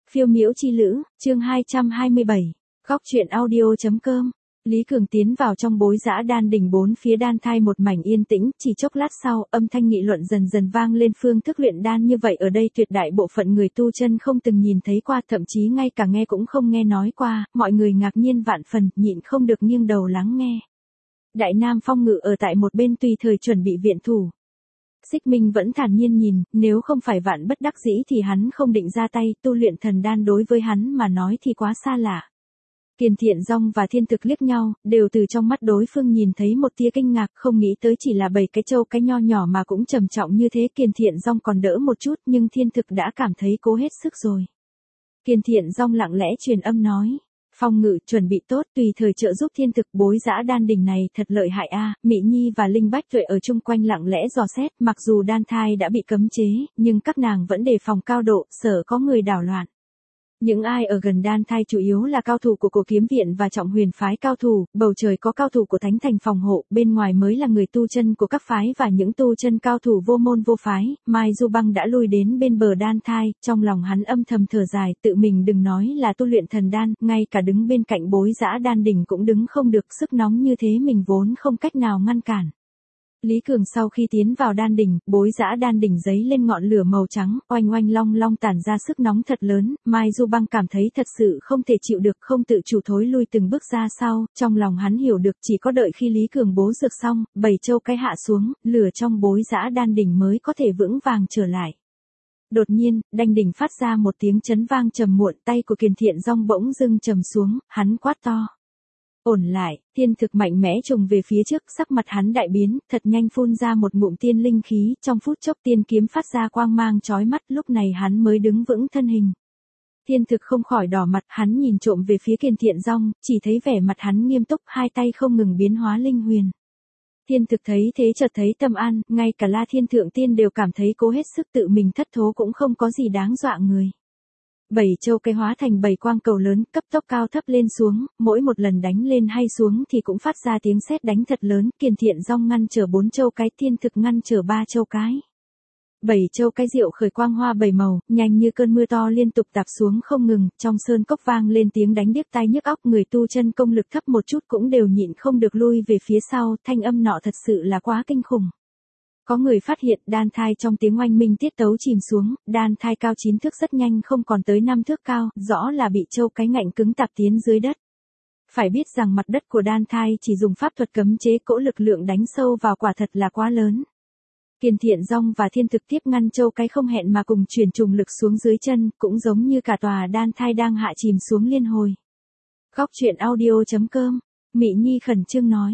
Phiêu miễu chi lữ, chương 227, góc truyện audio.com. Lý Cường tiến vào trong bối dã đan đỉnh, bốn phía đan thai một mảnh yên tĩnh, chỉ chốc lát sau, âm thanh nghị luận dần dần vang lên. Phương thức luyện đan như vậy ở đây tuyệt đại bộ phận người tu chân không từng nhìn thấy qua, thậm chí ngay cả nghe cũng không nghe nói qua, mọi người ngạc nhiên vạn phần, nhịn không được nghiêng đầu lắng nghe. Đại Nam Phong Ngự ở tại một bên tùy thời chuẩn bị viện thủ. Xích Minh vẫn thản nhiên nhìn, nếu không phải vạn bất đắc dĩ thì hắn không định ra tay, tu luyện thần đan đối với hắn mà nói thì quá xa lạ. Kiền Thiện Dong và Thiên Thực liếc nhau, đều từ trong mắt đối phương nhìn thấy một tia kinh ngạc, không nghĩ tới chỉ là 7 cái trâu cái nho nhỏ mà cũng trầm trọng như thế. Kiền Thiện Dong còn đỡ một chút, nhưng Thiên Thực đã cảm thấy cố hết sức rồi. Kiền Thiện Dong lặng lẽ truyền âm nói. Phong Ngự chuẩn bị tốt, tùy thời trợ giúp Thiên Thực. Bối dã đan đỉnh này thật lợi hại a. Mị Nhi và Linh Bách Tuệ ở chung quanh lặng lẽ dò xét, mặc dù đan thai đã bị cấm chế, nhưng các nàng vẫn đề phòng cao độ, sợ có người đảo loạn. Những ai ở gần đan thai chủ yếu là cao thủ của Cổ Kiếm Viện và Trọng Huyền phái cao thủ, bầu trời có cao thủ của Thánh Thành phòng hộ, bên ngoài mới là người tu chân của các phái và những tu chân cao thủ vô môn vô phái. Mai Du Băng đã lui đến bên bờ đan thai, trong lòng hắn âm thầm thở dài, tự mình đừng nói là tu luyện thần đan, ngay cả đứng bên cạnh bối dã đan đỉnh cũng đứng không được, sức nóng như thế mình vốn không cách nào ngăn cản. Lý Cường sau khi tiến vào đan đỉnh, bối dã đan đỉnh giấy lên ngọn lửa màu trắng, oanh oanh long long tản ra sức nóng thật lớn. Mai Du Băng cảm thấy thật sự không thể chịu được, không tự chủ thối lui từng bước ra sau, trong lòng hắn hiểu được chỉ có đợi khi Lý Cường bố dược xong, 7 châu cái hạ xuống, lửa trong bối dã đan đỉnh mới có thể vững vàng trở lại. Đột nhiên, đan đỉnh phát ra một tiếng chấn vang trầm muộn, tay của Kiền Thiện Dong bỗng dưng trầm xuống, hắn quát to. Ổn lại. Thiên Thực mạnh mẽ trùng về phía trước, sắc mặt hắn đại biến, thật nhanh phun ra một ngụm tiên linh khí, trong phút chốc tiên kiếm phát ra quang mang chói mắt, lúc này hắn mới đứng vững thân hình. Thiên Thực không khỏi đỏ mặt, hắn nhìn trộm về phía Kiền Thiện Dong, chỉ thấy vẻ mặt hắn nghiêm túc, hai tay không ngừng biến hóa linh huyền. Thiên Thực thấy thế chợt thấy tâm an, ngay cả La Thiên Thượng Tiên đều cảm thấy cố hết sức, tự mình thất thố cũng không có gì đáng dọa người. 7 châu cái hóa thành 7 quang cầu lớn, cấp tốc cao thấp lên xuống, mỗi một lần đánh lên hay xuống thì cũng phát ra tiếng sét đánh thật lớn. Kiền Thiện Dong ngăn trở 4 châu cái, Thiên Thực ngăn trở 3 châu cái. 7 châu cái diệu khởi quang hoa 7 màu, nhanh như cơn mưa to liên tục tạt xuống không ngừng, trong sơn cốc vang lên tiếng đánh điếc tai nhức óc, người tu chân công lực thấp một chút cũng đều nhịn không được lui về phía sau, thanh âm nọ thật sự là quá kinh khủng. Có người phát hiện đan thai trong tiếng oanh minh tiết tấu chìm xuống, đan thai cao 9 thước rất nhanh không còn tới 5 thước cao, rõ là bị châu cái ngạnh cứng tạp tiến dưới đất. Phải biết rằng mặt đất của đan thai chỉ dùng pháp thuật cấm chế, cỗ lực lượng đánh sâu vào quả thật là quá lớn. Kiền Thiện Dong và Thiên Thực tiếp ngăn châu cái không hẹn mà cùng chuyển trùng lực xuống dưới chân, cũng giống như cả tòa đan thai đang hạ chìm xuống liên hồi. Góc truyện audio.com, Mị Nhi khẩn trương nói.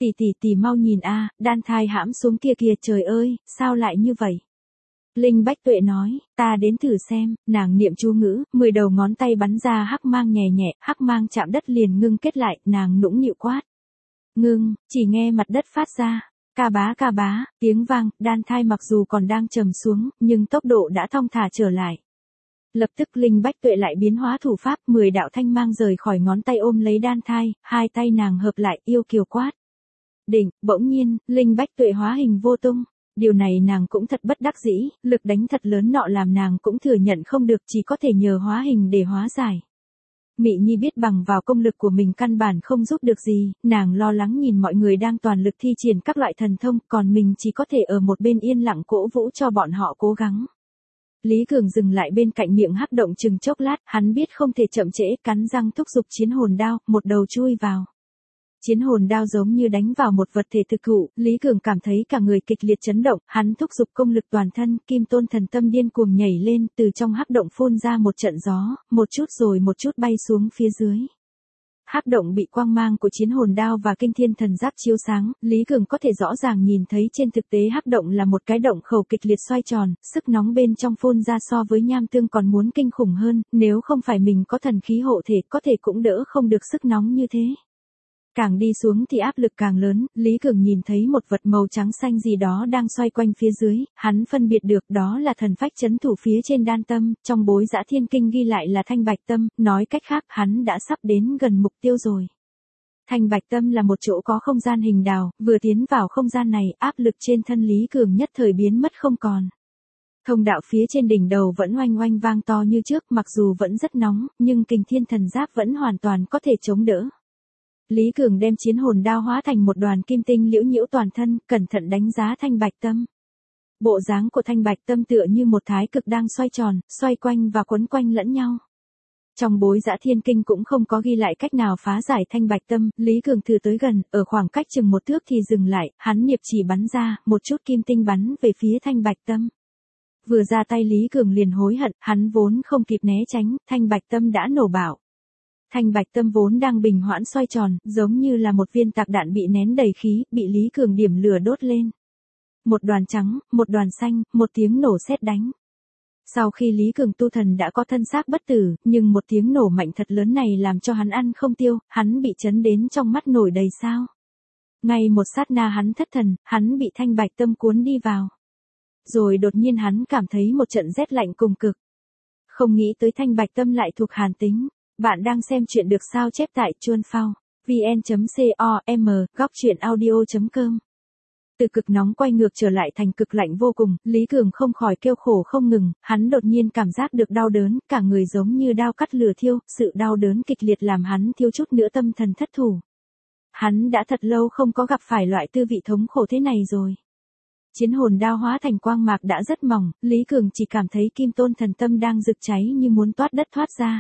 Tỷ mau nhìn a, đan thai hãm xuống kia kìa, trời ơi, sao lại như vậy? Linh Bách Tuệ nói, ta đến thử xem. Nàng niệm chú ngữ, 10 đầu ngón tay bắn ra hắc mang nhẹ nhẹ, hắc mang chạm đất liền ngưng kết lại, nàng nũng nịu quát. Ngưng, chỉ nghe mặt đất phát ra. Ca bá, tiếng vang, đan thai mặc dù còn đang trầm xuống, nhưng tốc độ đã thong thả trở lại. Lập tức Linh Bách Tuệ lại biến hóa thủ pháp, 10 đạo thanh mang rời khỏi ngón tay ôm lấy đan thai, hai tay nàng hợp lại, yêu kiều quát. Đỉnh, bỗng nhiên, Linh Bách Tuệ hóa hình vô tung. Điều này nàng cũng thật bất đắc dĩ, lực đánh thật lớn nọ làm nàng cũng thừa nhận không được, chỉ có thể nhờ hóa hình để hóa giải. Mị Nhi biết bằng vào công lực của mình căn bản không giúp được gì, nàng lo lắng nhìn mọi người đang toàn lực thi triển các loại thần thông, còn mình chỉ có thể ở một bên yên lặng cổ vũ cho bọn họ cố gắng. Lý Cường dừng lại bên cạnh miệng hắc động chừng chốc lát, hắn biết không thể chậm trễ, cắn răng thúc giục chiến hồn đao, một đầu chui vào. Chiến hồn đao giống như đánh vào một vật thể thực thụ, Lý Cường cảm thấy cả người kịch liệt chấn động, hắn thúc giục công lực toàn thân, Kim Tôn Thần Tâm điên cuồng nhảy lên, từ trong hắc động phun ra một trận gió, một chút rồi một chút bay xuống phía dưới. Hắc động bị quang mang của chiến hồn đao và kinh thiên thần giáp chiếu sáng, Lý Cường có thể rõ ràng nhìn thấy trên thực tế hắc động là một cái động khẩu kịch liệt xoay tròn, sức nóng bên trong phun ra so với nham tương còn muốn kinh khủng hơn, nếu không phải mình có thần khí hộ thể có thể cũng đỡ không được sức nóng như thế. Càng đi xuống thì áp lực càng lớn, Lý Cường nhìn thấy một vật màu trắng xanh gì đó đang xoay quanh phía dưới, hắn phân biệt được đó là thần phách trấn thủ phía trên đan tâm, trong bối dã thiên kinh ghi lại là thanh bạch tâm, nói cách khác hắn đã sắp đến gần mục tiêu rồi. Thanh bạch tâm là một chỗ có không gian hình đào, vừa tiến vào không gian này, áp lực trên thân Lý Cường nhất thời biến mất không còn. Thông đạo phía trên đỉnh đầu vẫn oanh oanh vang to như trước, mặc dù vẫn rất nóng, nhưng kình thiên thần giáp vẫn hoàn toàn có thể chống đỡ. Lý Cường đem chiến hồn đao hóa thành một đoàn kim tinh liễu nhiễu toàn thân, cẩn thận đánh giá Thanh Bạch Tâm. Bộ dáng của Thanh Bạch Tâm tựa như một thái cực đang xoay tròn, xoay quanh và quấn quanh lẫn nhau. Trong bối Dã Thiên Kinh cũng không có ghi lại cách nào phá giải Thanh Bạch Tâm, Lý Cường thử tới gần, ở khoảng cách chừng một thước thì dừng lại, hắn niệm chỉ bắn ra, một chút kim tinh bắn về phía Thanh Bạch Tâm. Vừa ra tay Lý Cường liền hối hận, hắn vốn không kịp né tránh, Thanh Bạch Tâm đã nổ bạo. Thanh Bạch Tâm vốn đang bình hoãn xoay tròn, giống như là một viên tạc đạn bị nén đầy khí, bị Lý Cường điểm lửa đốt lên. Một đoàn trắng, một đoàn xanh, một tiếng nổ sét đánh. Sau khi Lý Cường tu thần đã có thân xác bất tử, nhưng một tiếng nổ mạnh thật lớn này làm cho hắn ăn không tiêu, hắn bị chấn đến trong mắt nổi đầy sao. Ngay một sát na hắn thất thần, hắn bị Thanh Bạch Tâm cuốn đi vào. Rồi đột nhiên hắn cảm thấy một trận rét lạnh cùng cực. Không nghĩ tới Thanh Bạch Tâm lại thuộc hàn tính. Bạn đang xem chuyện được sao chép tại Chuan Phao, vn.com, góc truyện audio.com. Từ cực nóng quay ngược trở lại thành cực lạnh vô cùng, Lý Cường không khỏi kêu khổ không ngừng, hắn đột nhiên cảm giác được đau đớn, cả người giống như đao cắt lửa thiêu, sự đau đớn kịch liệt làm hắn thiếu chút nữa tâm thần thất thủ. Hắn đã thật lâu không có gặp phải loại tư vị thống khổ thế này rồi. Chiến hồn đao hóa thành quang mạc đã rất mỏng, Lý Cường chỉ cảm thấy kim tôn thần tâm đang rực cháy như muốn toát đất thoát ra.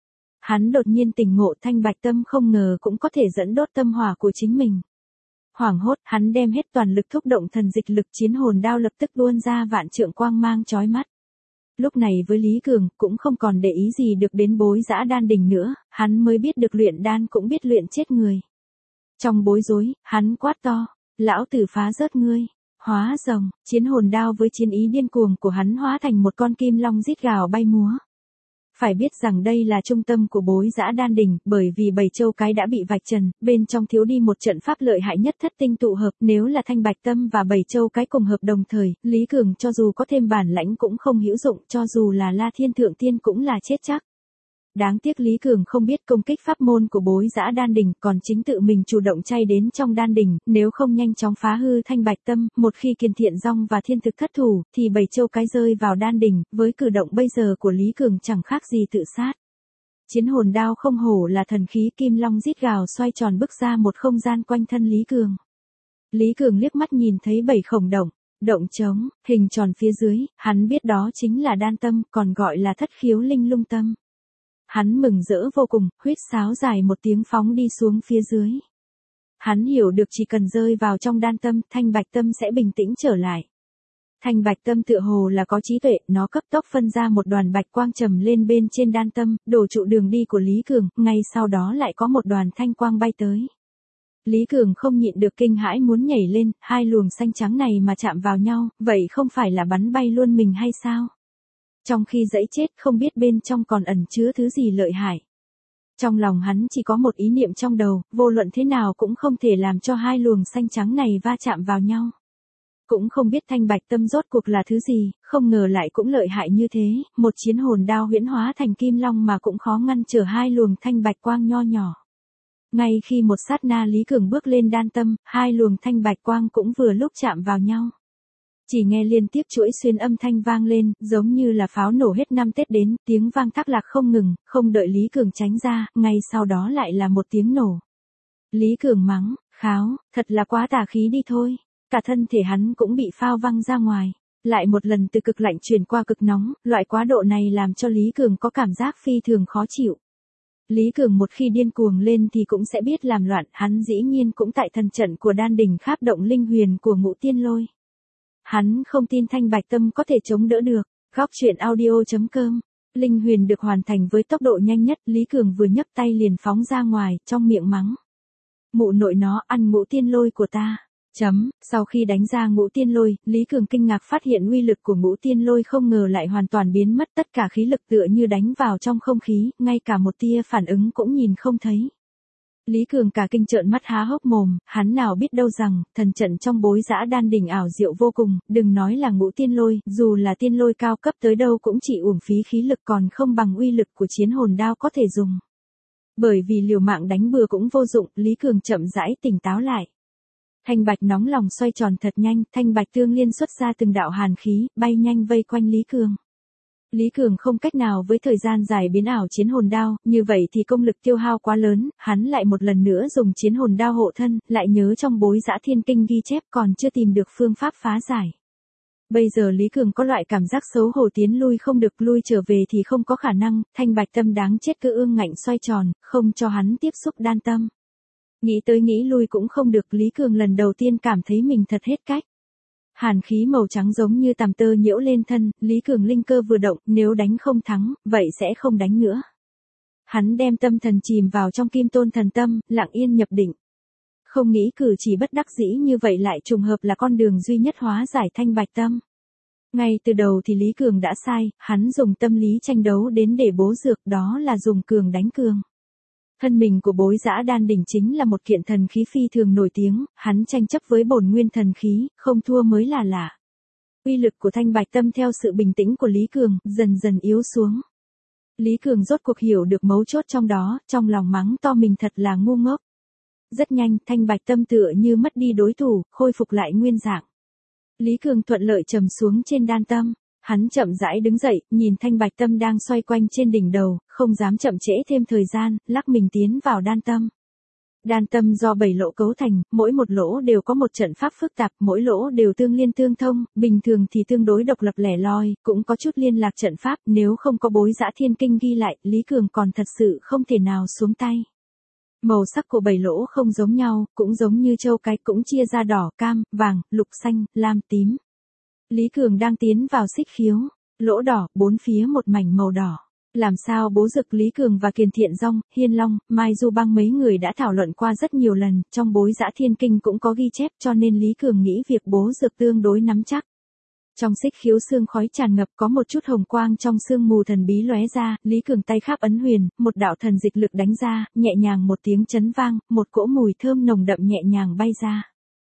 Hắn đột nhiên tỉnh ngộ Thanh Bạch Tâm không ngờ cũng có thể dẫn đốt tâm hỏa của chính mình. Hoảng hốt, hắn đem hết toàn lực thúc động thần dịch lực, chiến hồn đao lập tức tuôn ra vạn trượng quang mang chói mắt. Lúc này với Lý Cường, cũng không còn để ý gì được đến bối Dã Đan đỉnh nữa, hắn mới biết được luyện đan cũng biết luyện chết người. Trong bối rối, hắn quát to, lão tử phá rớt ngươi. Hóa rồng, chiến hồn đao với chiến ý điên cuồng của hắn hóa thành một con kim long rít gào bay múa. Phải biết rằng đây là trung tâm của bối Dã Đan đỉnh, bởi vì 7 châu cái đã bị vạch trần, bên trong thiếu đi một trận pháp lợi hại nhất thất tinh tụ hợp, nếu là Thanh Bạch Tâm và 7 châu cái cùng hợp đồng thời, Lý Cường cho dù có thêm bản lãnh cũng không hữu dụng, cho dù là La Thiên Thượng Tiên cũng là chết chắc. Đáng tiếc Lý Cường không biết công kích pháp môn của bối Dã Đan đỉnh, còn chính tự mình chủ động chay đến trong đan đỉnh, nếu không nhanh chóng phá hư Thanh Bạch Tâm, một khi Kiền Thiện Dong và Thiên Thực thất thủ, thì 7 châu cái rơi vào đan đỉnh, với cử động bây giờ của Lý Cường chẳng khác gì tự sát. Chiến hồn đao không hổ là thần khí, kim long rít gào xoay tròn bức ra một không gian quanh thân Lý Cường. Lý Cường liếc mắt nhìn thấy 7 khổng động trống, hình tròn phía dưới, hắn biết đó chính là đan tâm, còn gọi là thất khiếu linh lung tâm. Hắn mừng rỡ vô cùng, huýt sáo dài một tiếng phóng đi xuống phía dưới. Hắn hiểu được chỉ cần rơi vào trong đan tâm, Thanh Bạch Tâm sẽ bình tĩnh trở lại. Thanh Bạch Tâm tựa hồ là có trí tuệ, nó cấp tốc phân ra một đoàn bạch quang trầm lên bên trên đan tâm, đổ trụ đường đi của Lý Cường, ngay sau đó lại có một đoàn thanh quang bay tới. Lý Cường không nhịn được kinh hãi muốn nhảy lên, hai luồng xanh trắng này mà chạm vào nhau, vậy không phải là bắn bay luôn mình hay sao? Trong khi dẫy chết không biết bên trong còn ẩn chứa thứ gì lợi hại. Trong lòng hắn chỉ có một ý niệm trong đầu, vô luận thế nào cũng không thể làm cho hai luồng xanh trắng này va chạm vào nhau. Cũng không biết Thanh Bạch Tâm rốt cuộc là thứ gì, không ngờ lại cũng lợi hại như thế, một chiến hồn đao huyễn hóa thành kim long mà cũng khó ngăn trở hai luồng thanh bạch quang nho nhỏ. Ngay khi một sát na Lý Cường bước lên đan tâm, hai luồng thanh bạch quang cũng vừa lúc chạm vào nhau. Chỉ nghe liên tiếp chuỗi xuyên âm thanh vang lên, giống như là pháo nổ hết năm Tết đến, tiếng vang thác lạc không ngừng, không đợi Lý Cường tránh ra, ngay sau đó lại là một tiếng nổ. Lý Cường mắng, kháo, thật là quá tà khí đi thôi. Cả thân thể hắn cũng bị phao văng ra ngoài. Lại một lần từ cực lạnh chuyển qua cực nóng, loại quá độ này làm cho Lý Cường có cảm giác phi thường khó chịu. Lý Cường một khi điên cuồng lên thì cũng sẽ biết làm loạn, hắn dĩ nhiên cũng tại thần trận của đan đỉnh kháp động linh huyền của Ngũ Tiên Lôi. Hắn không tin Thanh Bạch Tâm có thể chống đỡ được. Góc truyện audio.com. Linh huyền được hoàn thành với tốc độ nhanh nhất, Lý Cường vừa nhấc tay liền phóng ra ngoài, trong miệng mắng. Mụ nội nó ăn Ngũ Tiên Lôi của ta. Sau khi đánh ra Ngũ Tiên Lôi, Lý Cường kinh ngạc phát hiện uy lực của Ngũ Tiên Lôi không ngờ lại hoàn toàn biến mất, tất cả khí lực tựa như đánh vào trong không khí, ngay cả một tia phản ứng cũng nhìn không thấy. Lý Cường cả kinh trợn mắt há hốc mồm, hắn nào biết đâu rằng, thần trận trong bối Dã Đan đỉnh ảo diệu vô cùng, đừng nói là Ngũ Tiên Lôi, dù là tiên lôi cao cấp tới đâu cũng chỉ uổng phí khí lực còn không bằng uy lực của chiến hồn đao có thể dùng. Bởi vì liều mạng đánh bừa cũng vô dụng, Lý Cường chậm rãi tỉnh táo lại. Thanh bạch nóng lòng xoay tròn thật nhanh, thanh bạch tương liên xuất ra từng đạo hàn khí, bay nhanh vây quanh Lý Cường. Lý Cường không cách nào với thời gian dài biến ảo chiến hồn đao, như vậy thì công lực tiêu hao quá lớn, hắn lại một lần nữa dùng chiến hồn đao hộ thân, lại nhớ trong bối dã thiên kinh ghi chép còn chưa tìm được phương pháp phá giải. Bây giờ Lý Cường có loại cảm giác xấu hổ tiến lui không được, lui trở về thì không có khả năng, thanh bạch tâm đáng chết cứ ương ngạnh xoay tròn, không cho hắn tiếp xúc đan tâm. Nghĩ tới nghĩ lui cũng không được, Lý Cường lần đầu tiên cảm thấy mình thật hết cách. Hàn khí màu trắng giống như tằm tơ nhiễu lên thân, Lý Cường linh cơ vừa động, nếu đánh không thắng, vậy sẽ không đánh nữa. Hắn đem tâm thần chìm vào trong kim tôn thần tâm, lặng yên nhập định. Không nghĩ cử chỉ bất đắc dĩ như vậy lại trùng hợp là con đường duy nhất hóa giải thanh bạch tâm. Ngay từ đầu thì Lý Cường đã sai, hắn dùng tâm lý tranh đấu đến để bố dược, đó là dùng cường đánh cường. Thân mình của bối dã đan đỉnh chính là một kiện thần khí phi thường nổi tiếng, hắn tranh chấp với bổn nguyên thần khí, không thua mới là lạ. Uy lực của thanh bạch tâm theo sự bình tĩnh của Lý Cường, dần dần yếu xuống. Lý Cường rốt cuộc hiểu được mấu chốt trong đó, trong lòng mắng to mình thật là ngu ngốc. Rất nhanh, thanh bạch tâm tựa như mất đi đối thủ, khôi phục lại nguyên dạng. Lý Cường thuận lợi trầm xuống trên đan tâm. Hắn chậm rãi đứng dậy, nhìn thanh bạch tâm đang xoay quanh trên đỉnh đầu, không dám chậm trễ thêm thời gian, lắc mình tiến vào đan tâm. Đan tâm do 7 lỗ cấu thành, mỗi một lỗ đều có một trận pháp phức tạp, mỗi lỗ đều tương liên tương thông, bình thường thì tương đối độc lập lẻ loi, cũng có chút liên lạc trận pháp, nếu không có bối dã thiên kinh ghi lại, Lý Cường còn thật sự không thể nào xuống tay. Màu sắc của 7 lỗ không giống nhau, cũng giống như châu cái, cũng chia ra đỏ, cam, vàng, lục xanh, lam, tím. Lý Cường đang tiến vào xích khiếu, lỗ đỏ, bốn phía một mảnh màu đỏ. Làm sao bố dực Lý Cường và Kiền Thiện Dong, Hiên Long, Mai Du Bang mấy người đã thảo luận qua rất nhiều lần, trong bối dã thiên kinh cũng có ghi chép cho nên Lý Cường nghĩ việc bố dực tương đối nắm chắc. Trong xích khiếu sương khói tràn ngập có một chút hồng quang trong sương mù thần bí lóe ra, Lý Cường tay khắp ấn huyền, một đạo thần dịch lực đánh ra, nhẹ nhàng một tiếng chấn vang, một cỗ mùi thơm nồng đậm nhẹ nhàng bay ra.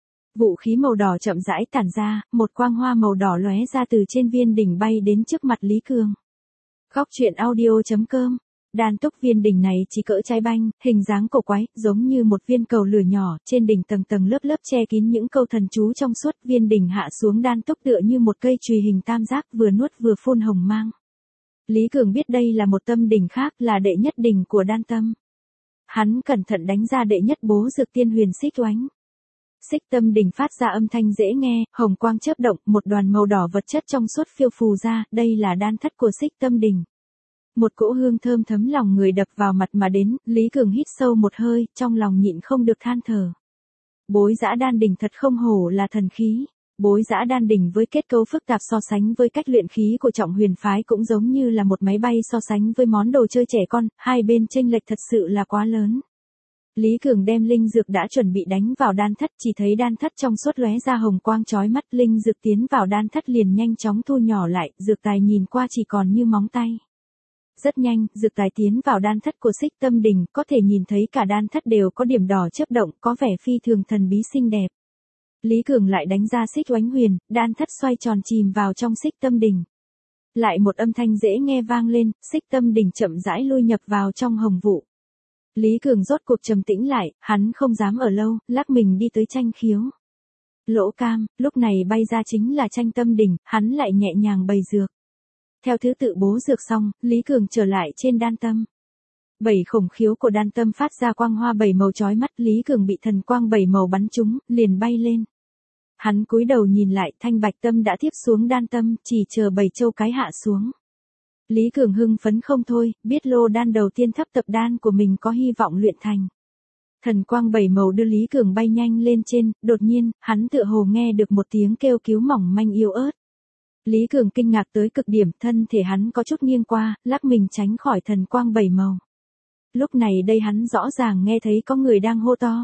Vũ khí màu đỏ chậm rãi tản ra, một quang hoa màu đỏ lóe ra từ trên viên đỉnh bay đến trước mặt Lý Cường. Góc truyện audio.com. Đan túc viên đỉnh này chỉ cỡ trái banh, hình dáng cổ quái, giống như một viên cầu lửa nhỏ, trên đỉnh tầng tầng lớp lớp che kín những câu thần chú trong suốt, viên đỉnh hạ xuống đan túc tựa như một cây chùy hình tam giác vừa nuốt vừa phun hồng mang. Lý Cường biết đây là một tâm đỉnh khác, là đệ nhất đỉnh của đan tâm. Hắn cẩn thận đánh ra đệ nhất bố dược tiên huyền xích oánh. Xích tâm đỉnh phát ra âm thanh dễ nghe, hồng quang chớp động, một đoàn màu đỏ vật chất trong suốt phiêu phù ra, đây là đan thất của xích tâm đỉnh. Một cỗ hương thơm thấm lòng người đập vào mặt mà đến, Lý Cường hít sâu một hơi, trong lòng nhịn không được than thở. Bối dã đan đỉnh thật không hổ là thần khí. Bối dã đan đỉnh với kết cấu phức tạp so sánh với cách luyện khí của Trọng Huyền phái cũng giống như là một máy bay so sánh với món đồ chơi trẻ con, hai bên chênh lệch thật sự là quá lớn. Lý Cường đem linh dược đã chuẩn bị đánh vào đan thất, chỉ thấy đan thất trong suốt lóe ra hồng quang chói mắt, linh dược tiến vào đan thất liền nhanh chóng thu nhỏ lại, dược tài nhìn qua chỉ còn như móng tay. Rất nhanh, dược tài tiến vào đan thất của xích tâm đỉnh, có thể nhìn thấy cả đan thất đều có điểm đỏ chớp động, có vẻ phi thường thần bí xinh đẹp. Lý Cường lại đánh ra xích oánh huyền, đan thất xoay tròn chìm vào trong xích tâm đỉnh. Lại một âm thanh dễ nghe vang lên, xích tâm đỉnh chậm rãi lui nhập vào trong hồng vụ. Lý Cường rốt cuộc trầm tĩnh lại, hắn không dám ở lâu, lắc mình đi tới tranh khiếu. Lỗ cam, lúc này bay ra chính là tranh tâm đỉnh, hắn lại nhẹ nhàng bày dược. Theo thứ tự bố dược xong, Lý Cường trở lại trên đan tâm. 7 khổng khiếu của đan tâm phát ra quang hoa 7 màu chói mắt, Lý Cường bị thần quang 7 màu bắn trúng, liền bay lên. Hắn cúi đầu nhìn lại, thanh bạch tâm đã tiếp xuống đan tâm, chỉ chờ 7 châu cái hạ xuống. Lý Cường hưng phấn không thôi, biết lô đan đầu tiên thấp tập đan của mình có hy vọng luyện thành. Thần quang 7 màu đưa Lý Cường bay nhanh lên trên, đột nhiên, hắn tựa hồ nghe được một tiếng kêu cứu mỏng manh yếu ớt. Lý Cường kinh ngạc tới cực điểm, thân thể hắn có chút nghiêng qua, lắc mình tránh khỏi thần quang 7 màu. Lúc này đây hắn rõ ràng nghe thấy có người đang hô to.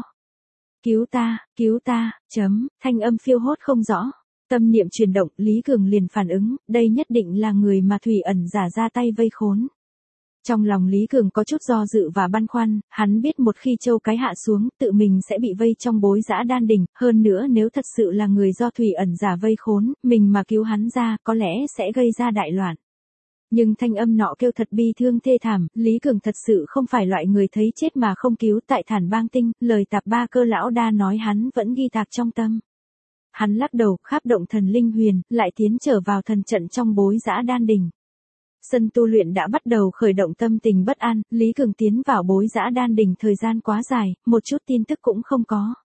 Cứu ta, thanh âm phiêu hốt không rõ. Tâm niệm chuyển động, Lý Cường liền phản ứng, đây nhất định là người mà Thủy Ẩn giả ra tay vây khốn. Trong lòng Lý Cường có chút do dự và băn khoăn, hắn biết một khi châu cái hạ xuống, tự mình sẽ bị vây trong bối dã đan đỉnh, hơn nữa nếu thật sự là người do Thủy Ẩn giả vây khốn, mình mà cứu hắn ra, có lẽ sẽ gây ra đại loạn. Nhưng thanh âm nọ kêu thật bi thương thê thảm, Lý Cường thật sự không phải loại người thấy chết mà không cứu. Tại Thản Bang Tinh, lời Tạp Ba Cơ lão đa nói hắn vẫn ghi tạc trong tâm. Hắn lắc đầu, kháp động thần linh huyền, lại tiến trở vào thần trận trong bối giã đan đỉnh. Sân tu luyện đã bắt đầu khởi động, tâm tình bất an, Lý Cường tiến vào bối giã đan đỉnh thời gian quá dài, một chút tin tức cũng không có.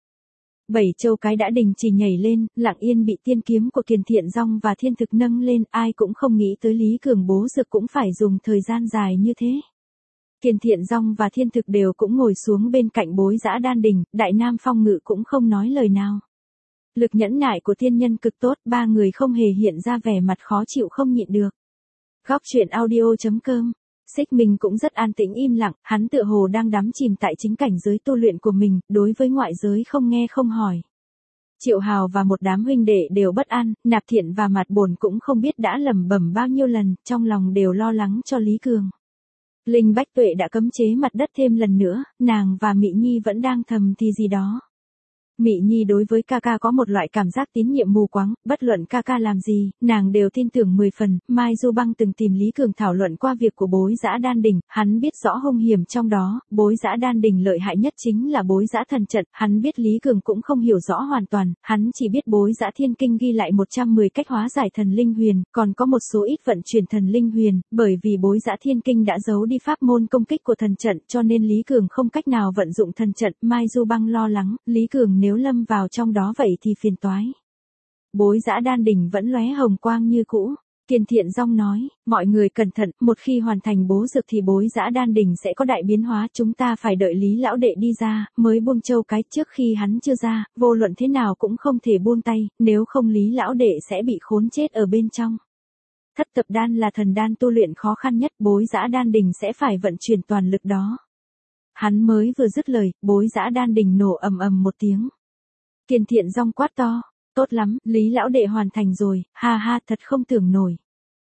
7 châu cái đã đình chỉ nhảy lên, lặng yên bị tiên kiếm của Kiền Thiện Dong và Thiên Thực nâng lên, ai cũng không nghĩ tới Lý Cường bố dược cũng phải dùng thời gian dài như thế. Kiền Thiện Dong và Thiên Thực đều cũng ngồi xuống bên cạnh bối giã đan đỉnh, Đại Nam Phong Ngự cũng không nói lời nào. Lực nhẫn nại của tiên nhân cực tốt, ba người không hề hiện ra vẻ mặt khó chịu không nhịn được. Góc truyện audio.com. Xích Minh cũng rất an tĩnh im lặng, hắn tựa hồ đang đắm chìm tại chính cảnh giới tu luyện của mình, đối với ngoại giới không nghe không hỏi. Triệu Hào và một đám huynh đệ đều bất an, Nạp Thiện và Mạt Bổn cũng không biết đã lẩm bẩm bao nhiêu lần, trong lòng đều lo lắng cho Lý Cường. Linh Bách Tuệ đã cấm chế mặt đất thêm lần nữa, nàng và Mị Nhi vẫn đang thầm thì gì đó. Mị Nhi đối với ca ca có một loại cảm giác tín nhiệm mù quáng, bất luận ca ca làm gì, nàng đều tin tưởng 10 phần. Mai Du Băng từng tìm Lý Cường thảo luận qua việc của bối giã đan đỉnh, hắn biết rõ hung hiểm trong đó, bối giã đan đỉnh lợi hại nhất chính là bối giã thần trận, hắn biết Lý Cường cũng không hiểu rõ hoàn toàn, hắn chỉ biết bối giã thiên kinh ghi lại 110 cách hóa giải thần linh huyền, còn có một số ít vận chuyển thần linh huyền, bởi vì bối giã thiên kinh đã giấu đi pháp môn công kích của thần trận, cho nên Lý Cường không cách nào vận dụng thần trận. Mai Du Băng lo lắng, Lý Cường nếu lâm vào trong đó vậy thì phiền toái. Bối giã đan đỉnh vẫn lóe hồng quang như cũ. Kiền Thiện Dong nói, mọi người cẩn thận, một khi hoàn thành bố dược thì bối giã đan đỉnh sẽ có đại biến hóa, chúng ta phải đợi Lý lão đệ đi ra, mới buông châu cái, trước khi hắn chưa ra, vô luận thế nào cũng không thể buông tay, nếu không Lý lão đệ sẽ bị khốn chết ở bên trong. Thất tập đan là thần đan tu luyện khó khăn nhất, bối giã đan đỉnh sẽ phải vận chuyển toàn lực đó. Hắn mới vừa dứt lời, bối giã đan đỉnh nổ ầm ầm một tiếng. Kiền Thiện Dong quát to, tốt lắm, Lý lão đệ hoàn thành rồi, ha ha, thật không tưởng nổi.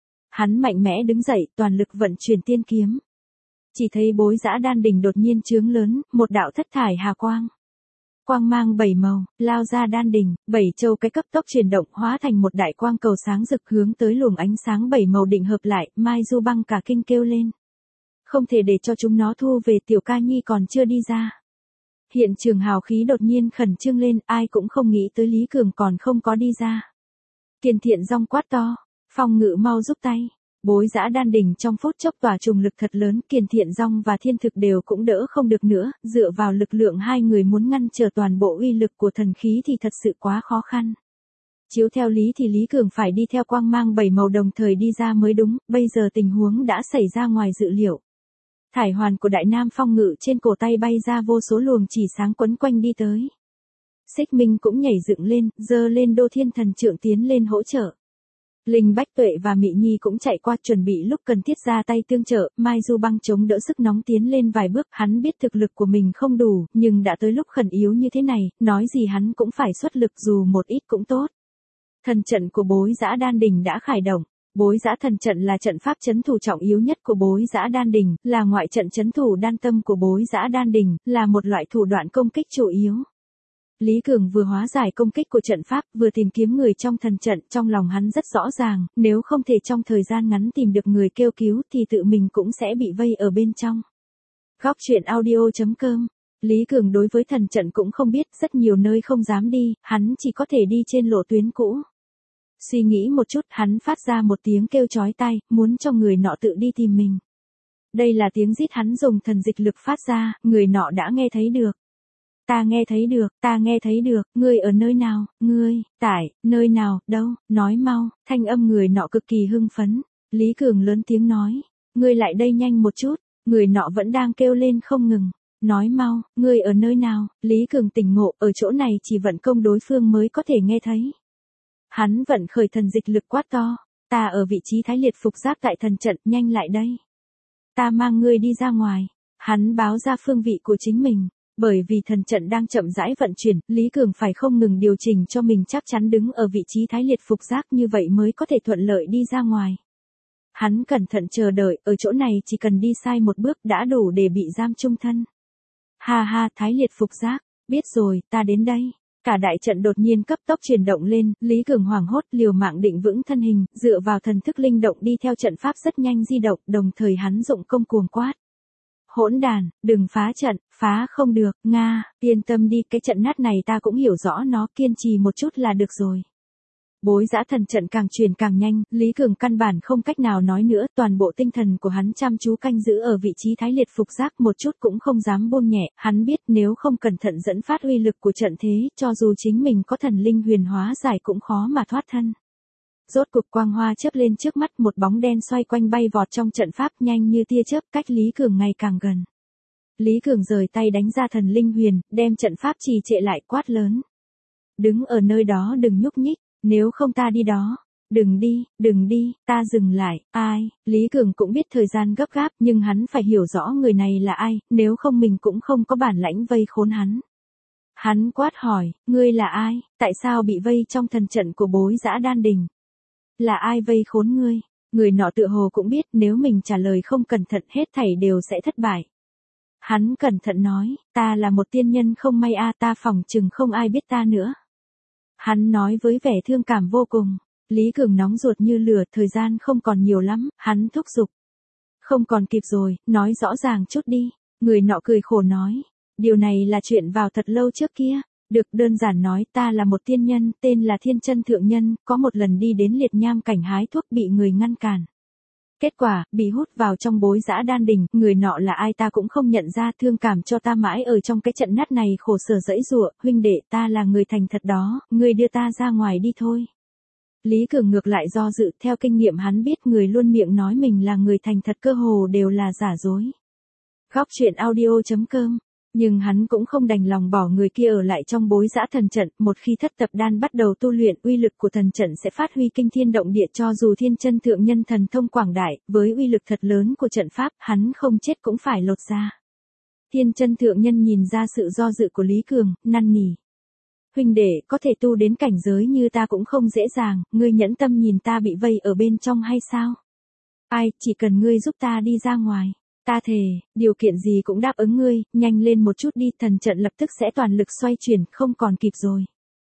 Hắn mạnh mẽ đứng dậy, toàn lực vận chuyển tiên kiếm. Chỉ thấy bối giã đan đỉnh đột nhiên chướng lớn, một đạo thất thải hà quang. Quang mang 7 màu, lao ra đan đỉnh, 7 châu cái cấp tốc chuyển động hóa thành một đại quang cầu sáng rực hướng tới luồng ánh sáng 7 màu định hợp lại, Mai Du Băng cả kinh kêu lên. Không thể để cho chúng nó thu về, Tiểu Ca Nhi còn chưa đi ra. Hiện trường hào khí đột nhiên khẩn trương lên, ai cũng không nghĩ tới Lý Cường còn không có đi ra. Kiền Thiện Dong quát to, Phong Ngự mau giúp tay. Bối giã đan đỉnh trong phút chốc tỏa trùng lực thật lớn, Kiền Thiện Dong và Thiên Thực đều cũng đỡ không được nữa, dựa vào lực lượng hai người muốn ngăn trở toàn bộ uy lực của thần khí thì thật sự quá khó khăn. Chiếu theo lý thì Lý Cường phải đi theo quang mang 7 màu đồng thời đi ra mới đúng, bây giờ tình huống đã xảy ra ngoài dự liệu. Thải hoàn của Đại Nam Phong Ngự trên cổ tay bay ra vô số luồng chỉ sáng quấn quanh đi tới. Xích Minh cũng nhảy dựng lên, giơ lên Đô Thiên Thần Trượng tiến lên hỗ trợ. Linh Bách Tuệ và Mị Nhi cũng chạy qua chuẩn bị lúc cần thiết ra tay tương trợ, Mai Du Băng chống đỡ sức nóng tiến lên vài bước, hắn biết thực lực của mình không đủ, nhưng đã tới lúc khẩn yếu như thế này, nói gì hắn cũng phải xuất lực dù một ít cũng tốt. Thần trận của bối giã đan đỉnh đã khởi động. Bối giã thần trận là trận pháp trấn thủ trọng yếu nhất của bối giã đan đỉnh, là ngoại trận trấn thủ đan tâm của bối giã đan đỉnh, là một loại thủ đoạn công kích chủ yếu. Lý Cường vừa hóa giải công kích của trận pháp, vừa tìm kiếm người trong thần trận, trong lòng hắn rất rõ ràng, nếu không thể trong thời gian ngắn tìm được người kêu cứu thì tự mình cũng sẽ bị vây ở bên trong. Góc truyện audio.com. Lý Cường đối với thần trận cũng không biết, rất nhiều nơi không dám đi, hắn chỉ có thể đi trên lộ tuyến cũ. Suy nghĩ một chút, hắn phát ra một tiếng kêu chói tai, muốn cho người nọ tự đi tìm mình. Đây là tiếng rít hắn dùng thần dịch lực phát ra, người nọ đã nghe thấy được. Ta nghe thấy được, ta nghe thấy được, ngươi ở nơi nào, ngươi, tại, nơi nào, đâu, nói mau, thanh âm người nọ cực kỳ hưng phấn. Lý Cường lớn tiếng nói, ngươi lại đây nhanh một chút, người nọ vẫn đang kêu lên không ngừng. Nói mau, ngươi ở nơi nào, Lý Cường tỉnh ngộ, ở chỗ này chỉ vận công đối phương mới có thể nghe thấy. Hắn vận khởi thần dịch lực quát to, ta ở vị trí thái liệt phục giáp tại thần trận, nhanh lại đây. Ta mang ngươi đi ra ngoài. Hắn báo ra phương vị của chính mình. Bởi vì thần trận đang chậm rãi vận chuyển, Lý Cường phải không ngừng điều chỉnh cho mình chắc chắn đứng ở vị trí thái liệt phục giác như vậy mới có thể thuận lợi đi ra ngoài. Hắn cẩn thận chờ đợi, ở chỗ này chỉ cần đi sai một bước đã đủ để bị giam chung thân. Ha ha, thái liệt phục giác, biết rồi, ta đến đây. Cả đại trận đột nhiên cấp tốc chuyển động lên, Lý Cường hoảng hốt liều mạng định vững thân hình, dựa vào thần thức linh động đi theo trận pháp rất nhanh di động, đồng thời hắn dụng công cuồng quát. Hỗn đàn, đừng phá trận, phá không được, Nga, yên tâm đi, cái trận nát này ta cũng hiểu rõ nó, kiên trì một chút là được rồi. Bối giã thần trận càng truyền càng nhanh, Lý Cường căn bản không cách nào nói nữa, toàn bộ tinh thần của hắn chăm chú canh giữ ở vị trí thái liệt phục giác, một chút cũng không dám buông nhẹ, hắn biết nếu không cẩn thận dẫn phát uy lực của trận thế, cho dù chính mình có thần linh huyền hóa giải cũng khó mà thoát thân. Rốt cục quang hoa chớp lên trước mắt, một bóng đen xoay quanh bay vọt trong trận pháp nhanh như tia chớp, cách Lý Cường ngày càng gần. Lý Cường rời tay đánh ra thần linh huyền, đem trận pháp trì trệ lại, quát lớn. Đứng ở nơi đó đừng nhúc nhích, nếu không ta đi đó. Đừng đi, ta dừng lại, ai, Lý Cường cũng biết thời gian gấp gáp nhưng hắn phải hiểu rõ người này là ai, nếu không mình cũng không có bản lãnh vây khốn hắn. Hắn quát hỏi, ngươi là ai, tại sao bị vây trong thần trận của bối giã đan đình? Là ai vây khốn ngươi? Người nọ tựa hồ cũng biết nếu mình trả lời không cẩn thận hết thảy đều sẽ thất bại. Hắn cẩn thận nói, ta là một tiên nhân không may ta phỏng chừng không ai biết ta nữa. Hắn nói với vẻ thương cảm vô cùng. Lý Cường nóng ruột như lửa, thời gian không còn nhiều lắm, hắn thúc giục. Không còn kịp rồi, nói rõ ràng chút đi. Người nọ cười khổ nói, điều này là chuyện vào thật lâu trước kia. Được, đơn giản nói, ta là một tiên nhân, tên là Thiên Chân Thượng Nhân, có một lần đi đến liệt nham cảnh hái thuốc bị người ngăn cản. Kết quả, bị hút vào trong bối giã đan đình, người nọ là ai ta cũng không nhận ra, thương cảm cho ta mãi ở trong cái trận nát này khổ sở dẫy dụa, huynh đệ ta là người thành thật đó, ngươi đưa ta ra ngoài đi thôi. Lý Cường ngược lại do dự, theo kinh nghiệm hắn biết người luôn miệng nói mình là người thành thật cơ hồ đều là giả dối. Góc truyện audio.com. Nhưng hắn cũng không đành lòng bỏ người kia ở lại trong bối giã thần trận, một khi thất tập đan bắt đầu tu luyện, uy lực của thần trận sẽ phát huy kinh thiên động địa, cho dù Thiên Chân Thượng Nhân thần thông quảng đại, với uy lực thật lớn của trận pháp, hắn không chết cũng phải lột ra. Thiên Chân Thượng Nhân nhìn ra sự do dự của Lý Cường, năn nỉ. Huynh đệ, có thể tu đến cảnh giới như ta cũng không dễ dàng, ngươi nhẫn tâm nhìn ta bị vây ở bên trong hay sao? Ai, chỉ cần ngươi giúp ta đi ra ngoài. Ta thề, điều kiện gì cũng đáp ứng ngươi, nhanh lên một chút đi, thần trận lập tức sẽ toàn lực xoay chuyển, không còn kịp rồi.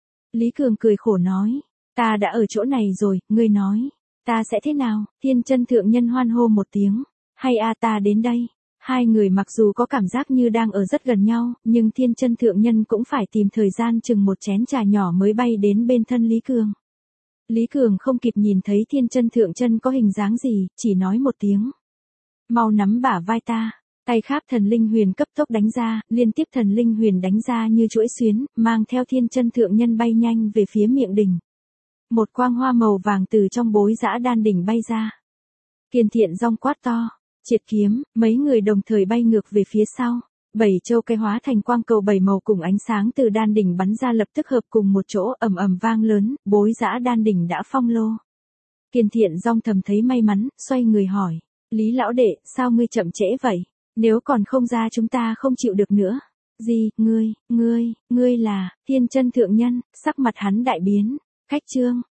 Lý Cường cười khổ nói, ta đã ở chỗ này rồi, ngươi nói, ta sẽ thế nào? Thiên Chân Thượng Nhân hoan hô một tiếng, hay ta đến đây. Hai người mặc dù có cảm giác như đang ở rất gần nhau, nhưng Thiên Chân Thượng Nhân cũng phải tìm thời gian chừng một chén trà nhỏ mới bay đến bên thân Lý Cường. Lý Cường không kịp nhìn thấy Thiên Chân Thượng Nhân có hình dáng gì, chỉ nói một tiếng. Mau nắm bả vai ta, tay khác thần linh huyền cấp tốc đánh ra, liên tiếp thần linh huyền đánh ra như chuỗi xuyến, mang theo Thiên Chân Thượng Nhân bay nhanh về phía miệng đỉnh. Một quang hoa màu vàng từ trong bối giã đan đỉnh bay ra. Kiền Thiện Dong quát to, triệt kiếm, mấy người đồng thời bay ngược về phía sau. 7 châu cây hóa thành quang cầu 7 màu cùng ánh sáng từ đan đỉnh bắn ra lập tức hợp cùng một chỗ, ầm ầm vang lớn, bối giã đan đỉnh đã phong lô. Kiền Thiện Dong thầm thấy may mắn, xoay người hỏi. Lý lão đệ, sao ngươi chậm trễ vậy? Nếu còn không ra chúng ta không chịu được nữa. Gì, ngươi là, Thiên Chân Thượng Nhân, sắc mặt hắn đại biến. Khách trương,